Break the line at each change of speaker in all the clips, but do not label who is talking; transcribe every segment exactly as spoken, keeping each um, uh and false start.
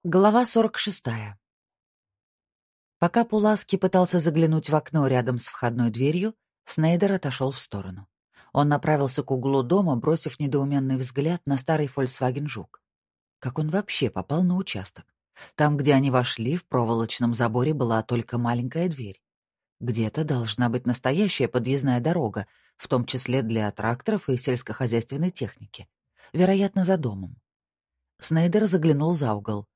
Глава сорок шестая. Пока Пуласки пытался заглянуть в окно рядом с входной дверью, Снейдер отошел в сторону. Он направился к углу дома, бросив недоуменный взгляд на старый Volkswagen Жук. Как он вообще попал на участок? Там, где они вошли, в проволочном заборе была только маленькая дверь. Где-то должна быть настоящая подъездная дорога, в том числе для тракторов и сельскохозяйственной техники. Вероятно, за домом. Снейдер заглянул за угол.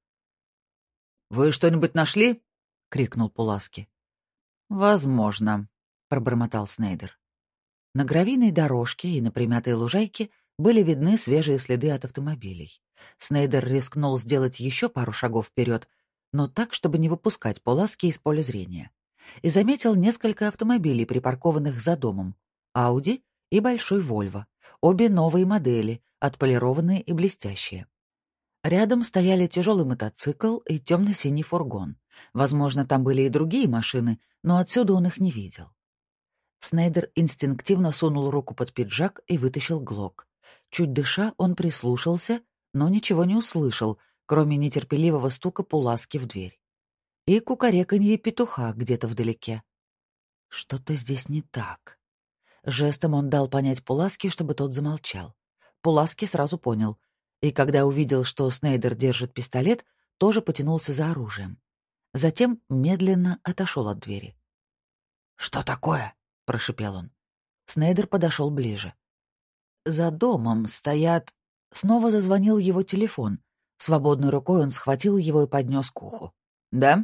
«Вы что-нибудь нашли?» — крикнул Пуласки. «Возможно», — пробормотал Снейдер. На гравийной дорожке и на примятой лужайке были видны свежие следы от автомобилей. Снейдер рискнул сделать еще пару шагов вперед, но так, чтобы не выпускать Пуласки из поля зрения. И заметил несколько автомобилей, припаркованных за домом. Ауди и большой Вольво. Обе новые модели, отполированные и блестящие. Рядом стояли тяжелый мотоцикл и темно-синий фургон. Возможно, там были и другие машины, но отсюда он их не видел. Снейдер инстинктивно сунул руку под пиджак и вытащил глок. Чуть дыша, он прислушался, но ничего не услышал, кроме нетерпеливого стука Пуласки в дверь. И кукареканье петуха где-то вдалеке. Что-то здесь не так. Жестом он дал понять Пуласки, чтобы тот замолчал. Пуласки сразу понял. И когда увидел, что Снейдер держит пистолет, тоже потянулся за оружием. Затем медленно отошел от двери. «Что такое?» — прошипел он. Снейдер подошел ближе. За домом стоят... Снова зазвонил его телефон. Свободной рукой он схватил его и поднес к уху. «Да?»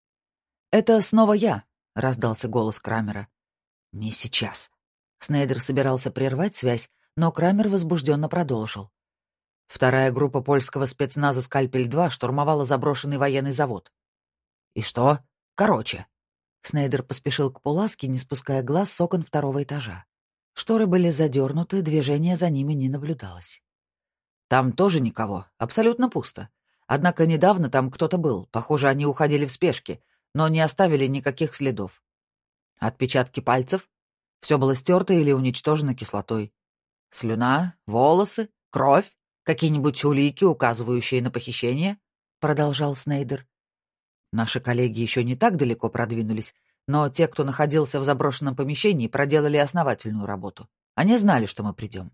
«Это снова я», — раздался голос Крамера. «Не сейчас». Снейдер собирался прервать связь, но Крамер возбужденно продолжил. Вторая группа польского спецназа «Скальпель-два» штурмовала заброшенный военный завод. «И что? Короче». Снейдер поспешил к Пуласке, не спуская глаз с окон второго этажа. Шторы были задернуты, движения за ними не наблюдалось. «Там тоже никого, абсолютно пусто. Однако недавно там кто-то был, похоже, они уходили в спешке, но не оставили никаких следов. Отпечатки пальцев? Все было стерто или уничтожено кислотой. Слюна, волосы, кровь? Какие-нибудь улики, указывающие на похищение?» — продолжал Снейдер. «Наши коллеги еще не так далеко продвинулись, но те, кто находился в заброшенном помещении, проделали основательную работу. Они знали, что мы придем.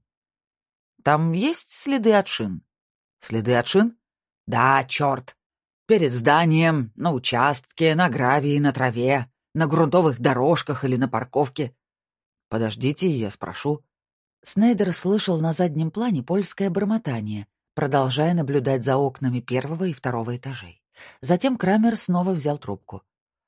Там есть следы от шин?» «Следы от шин?» «Да, черт. Перед зданием, на участке, на гравии, на траве, на грунтовых дорожках или на парковке». «Подождите, я спрошу». Снейдер слышал на заднем плане польское бормотание, продолжая наблюдать за окнами первого и второго этажей. Затем Крамер снова взял трубку.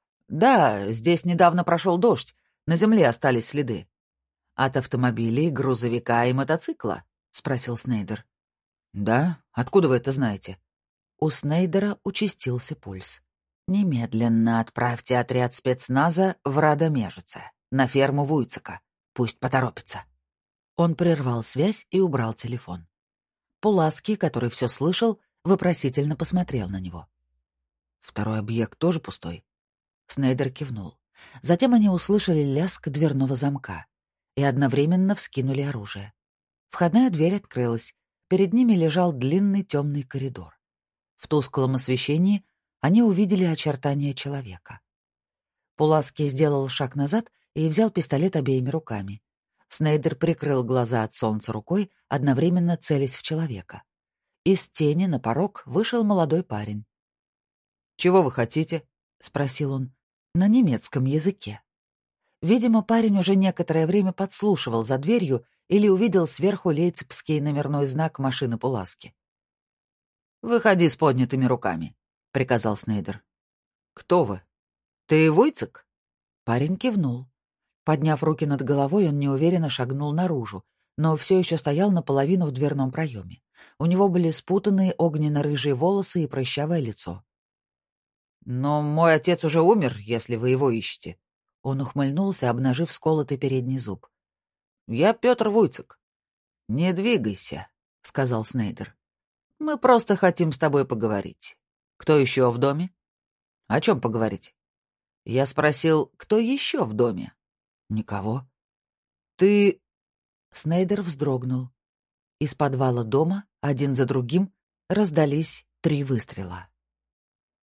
«Да, здесь недавно прошел дождь, на земле остались следы». «От автомобилей, грузовика и мотоцикла?» — спросил Снейдер. «Да? Откуда вы это знаете?» У Снейдера участился пульс. «Немедленно отправьте отряд спецназа в Радомежице, на ферму Вуйцека. Пусть поторопится». Он прервал связь и убрал телефон. Пуласки, который все слышал, вопросительно посмотрел на него. «Второй объект тоже пустой?» Снейдер кивнул. Затем они услышали лязг дверного замка и одновременно вскинули оружие. Входная дверь открылась. Перед ними лежал длинный темный коридор. В тусклом освещении они увидели очертания человека. Пуласки сделал шаг назад и взял пистолет обеими руками. Снейдер прикрыл глаза от солнца рукой, одновременно целясь в человека. Из тени на порог вышел молодой парень. «Чего вы хотите?» — спросил он. На немецком языке. Видимо, парень уже некоторое время подслушивал за дверью или увидел сверху лейпцигский номерной знак машины Пуласки. «Выходи с поднятыми руками», — приказал Снейдер. «Кто вы? Ты Вуйцек?» Парень кивнул. Подняв руки над головой, он неуверенно шагнул наружу, но все еще стоял наполовину в дверном проеме. У него были спутанные огненно-рыжие волосы и прыщавое лицо. «Но мой отец уже умер, если вы его ищете». Он ухмыльнулся, обнажив сколотый передний зуб. «Я Петр Вуйцек». «Не двигайся», — сказал Снейдер. «Мы просто хотим с тобой поговорить. Кто еще в доме?» «О чем поговорить?» «Я спросил, кто еще в доме?» «Никого». «Ты...» Снейдер вздрогнул. Из подвала дома, один за другим, раздались три выстрела.